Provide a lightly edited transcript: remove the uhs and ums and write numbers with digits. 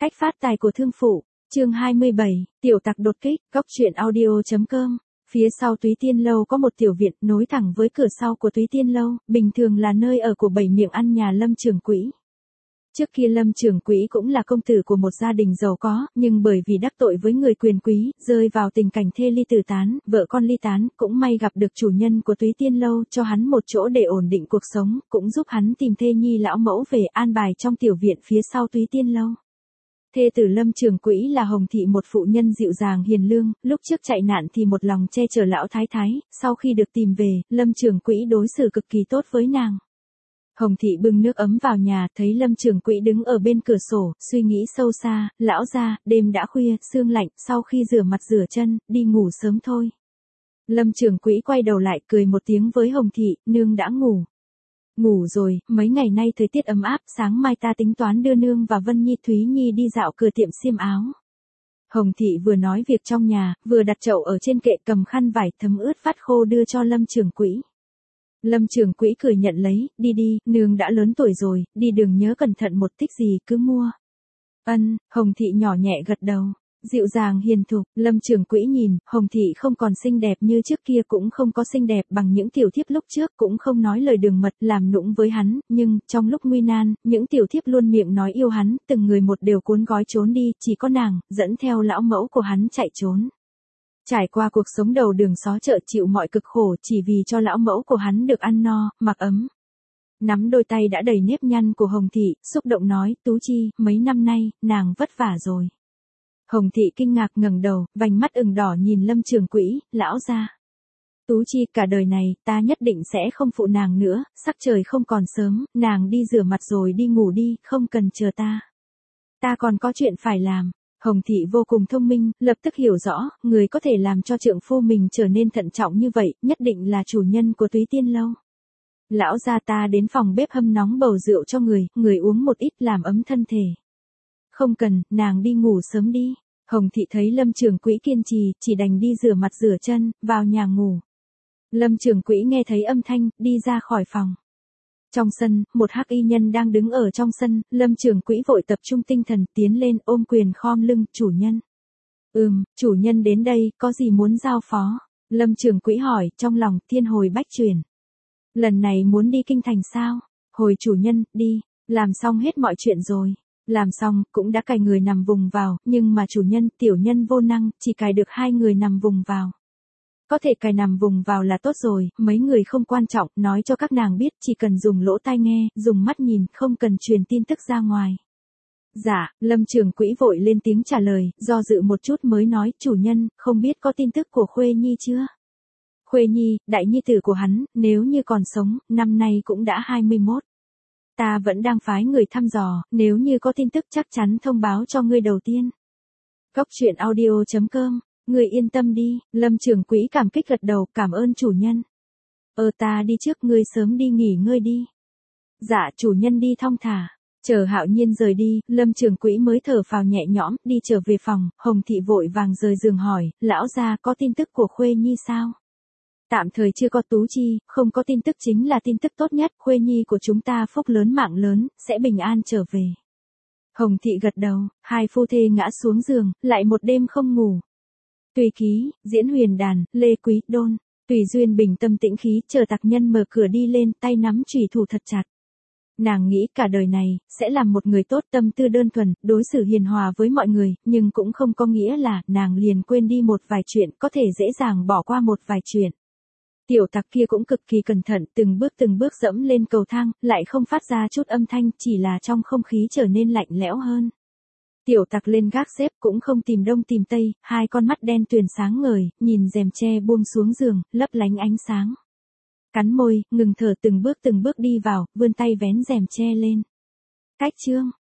Cách phát tài của thương phụ, chương 27, tiểu tặc đột kích, góc truyện audio.com. Phía sau Túy Tiên Lâu có một tiểu viện nối thẳng với cửa sau của Túy Tiên Lâu, bình thường là nơi ở của 7 miệng ăn nhà Lâm Trường Quỹ. Trước kia Lâm Trường Quỹ cũng là công tử của một gia đình giàu có, nhưng bởi vì đắc tội với người quyền quý, rơi vào tình cảnh thê ly tử tán, vợ con ly tán, cũng may gặp được chủ nhân của Túy Tiên Lâu cho hắn một chỗ để ổn định cuộc sống, cũng giúp hắn tìm thê nhi lão mẫu về an bài trong tiểu viện phía sau Túy Tiên Lâu. Thê tử Lâm Trường Quỹ là Hồng Thị, một phụ nhân dịu dàng hiền lương, lúc trước chạy nạn thì một lòng che chở lão thái thái, sau khi được tìm về, Lâm Trường Quỹ đối xử cực kỳ tốt với nàng. Hồng Thị bưng nước ấm vào nhà, thấy Lâm Trường Quỹ đứng ở bên cửa sổ, suy nghĩ sâu xa, lão gia, đêm đã khuya, sương lạnh, sau khi rửa mặt rửa chân, đi ngủ sớm thôi. Lâm Trường Quỹ quay đầu lại cười một tiếng với Hồng Thị, nương đã ngủ. Ngủ rồi, mấy ngày nay thời tiết ấm áp, sáng mai ta tính toán đưa nương và Vân Nhi Thúy Nhi đi dạo cửa tiệm xiêm áo. Hồng Thị vừa nói việc trong nhà, vừa đặt chậu ở trên kệ, cầm khăn vải thấm ướt vắt khô đưa cho Lâm Trường Quỹ. Lâm Trường Quỹ cười nhận lấy, đi đi, nương đã lớn tuổi rồi, đi đường nhớ cẩn thận, một thích gì cứ mua. Ân, Hồng Thị nhỏ nhẹ gật đầu. Dịu dàng hiền thục, Lâm Trường Quỹ nhìn, Hồng Thị không còn xinh đẹp như trước kia, cũng không có xinh đẹp bằng những tiểu thiếp lúc trước, cũng không nói lời đường mật làm nũng với hắn, nhưng, trong lúc nguy nan, những tiểu thiếp luôn miệng nói yêu hắn, từng người một đều cuốn gói trốn đi, chỉ có nàng, dẫn theo lão mẫu của hắn chạy trốn. Trải qua cuộc sống đầu đường xó chợ, chịu mọi cực khổ, chỉ vì cho lão mẫu của hắn được ăn no, mặc ấm. Nắm đôi tay đã đầy nếp nhăn của Hồng Thị, xúc động nói, Tú Chi, mấy năm nay, nàng vất vả rồi. Hồng Thị kinh ngạc ngẩng đầu, vành mắt ửng đỏ nhìn Lâm Trường Quỹ, lão gia. Tú Chi, cả đời này, ta nhất định sẽ không phụ nàng nữa, sắc trời không còn sớm, nàng đi rửa mặt rồi đi ngủ đi, không cần chờ ta. Ta còn có chuyện phải làm. Hồng Thị vô cùng thông minh, lập tức hiểu rõ, người có thể làm cho trượng phu mình trở nên thận trọng như vậy, nhất định là chủ nhân của Túy Tiên Lâu. Lão gia, ta đến phòng bếp hâm nóng bầu rượu cho người uống một ít làm ấm thân thể. Không cần, nàng đi ngủ sớm đi. Hồng Thị thấy Lâm Trường Quỹ kiên trì, chỉ đành đi rửa mặt rửa chân, vào nhà ngủ. Lâm Trường Quỹ nghe thấy âm thanh, đi ra khỏi phòng. Trong sân, một hắc y nhân đang đứng ở trong sân, Lâm Trường Quỹ vội tập trung tinh thần, tiến lên, ôm quyền khom lưng, chủ nhân. Chủ nhân đến đây, có gì muốn giao phó? Lâm Trường Quỹ hỏi, trong lòng, thiên hồi bách chuyển. Lần này muốn đi kinh thành sao? Hồi chủ nhân, đi, làm xong hết mọi chuyện rồi. Làm xong, cũng đã cài người nằm vùng vào, nhưng mà chủ nhân, tiểu nhân vô năng, chỉ cài được 2 người nằm vùng vào. Có thể cài nằm vùng vào là tốt rồi, mấy người không quan trọng, nói cho các nàng biết, chỉ cần dùng lỗ tai nghe, dùng mắt nhìn, không cần truyền tin tức ra ngoài. Dạ, Lâm Trường Quỹ vội lên tiếng trả lời, do dự một chút mới nói, chủ nhân, không biết có tin tức của Khuê Nhi chưa? Khuê Nhi, đại nhi tử của hắn, nếu như còn sống, năm nay cũng đã 21. Ta vẫn đang phái người thăm dò, nếu như có tin tức chắc chắn thông báo cho ngươi đầu tiên. Góc truyện audio.com, ngươi yên tâm đi, Lâm Trường Quỹ cảm kích gật đầu, cảm ơn chủ nhân. Ta đi trước, ngươi sớm đi nghỉ ngơi đi. Dạ, chủ nhân đi thong thả. Chờ Hạo Nhiên rời đi, Lâm Trường Quỹ mới thở phào nhẹ nhõm, đi trở về phòng, Hồng Thị vội vàng rời giường hỏi, lão gia, có tin tức của Khuê Nhi sao? Tạm thời chưa có Tú Chi, không có tin tức chính là tin tức tốt nhất, Khuê Nhi của chúng ta phúc lớn mạng lớn, sẽ bình an trở về. Hồng Thị gật đầu, hai phu thê ngã xuống giường, lại một đêm không ngủ. Tùy Ký, diễn Huyền Đàn, Lê Quý Đôn, Tùy Duyên bình tâm tĩnh khí, chờ tặc nhân mở cửa đi lên, tay nắm chùy thủ thật chặt. Nàng nghĩ cả đời này, sẽ làm một người tốt, tâm tư đơn thuần, đối xử hiền hòa với mọi người, nhưng cũng không có nghĩa là, nàng liền quên đi một vài chuyện, có thể dễ dàng bỏ qua một vài chuyện. Tiểu tặc kia cũng cực kỳ cẩn thận, từng bước dẫm lên cầu thang, lại không phát ra chút âm thanh, chỉ là trong không khí trở nên lạnh lẽo hơn. Tiểu tặc lên gác xếp, cũng không tìm đông tìm tây, hai con mắt đen tuyền sáng ngời, nhìn rèm tre buông xuống giường, lấp lánh ánh sáng. Cắn môi, ngừng thở, từng bước đi vào, vươn tay vén rèm tre lên. Cách chương.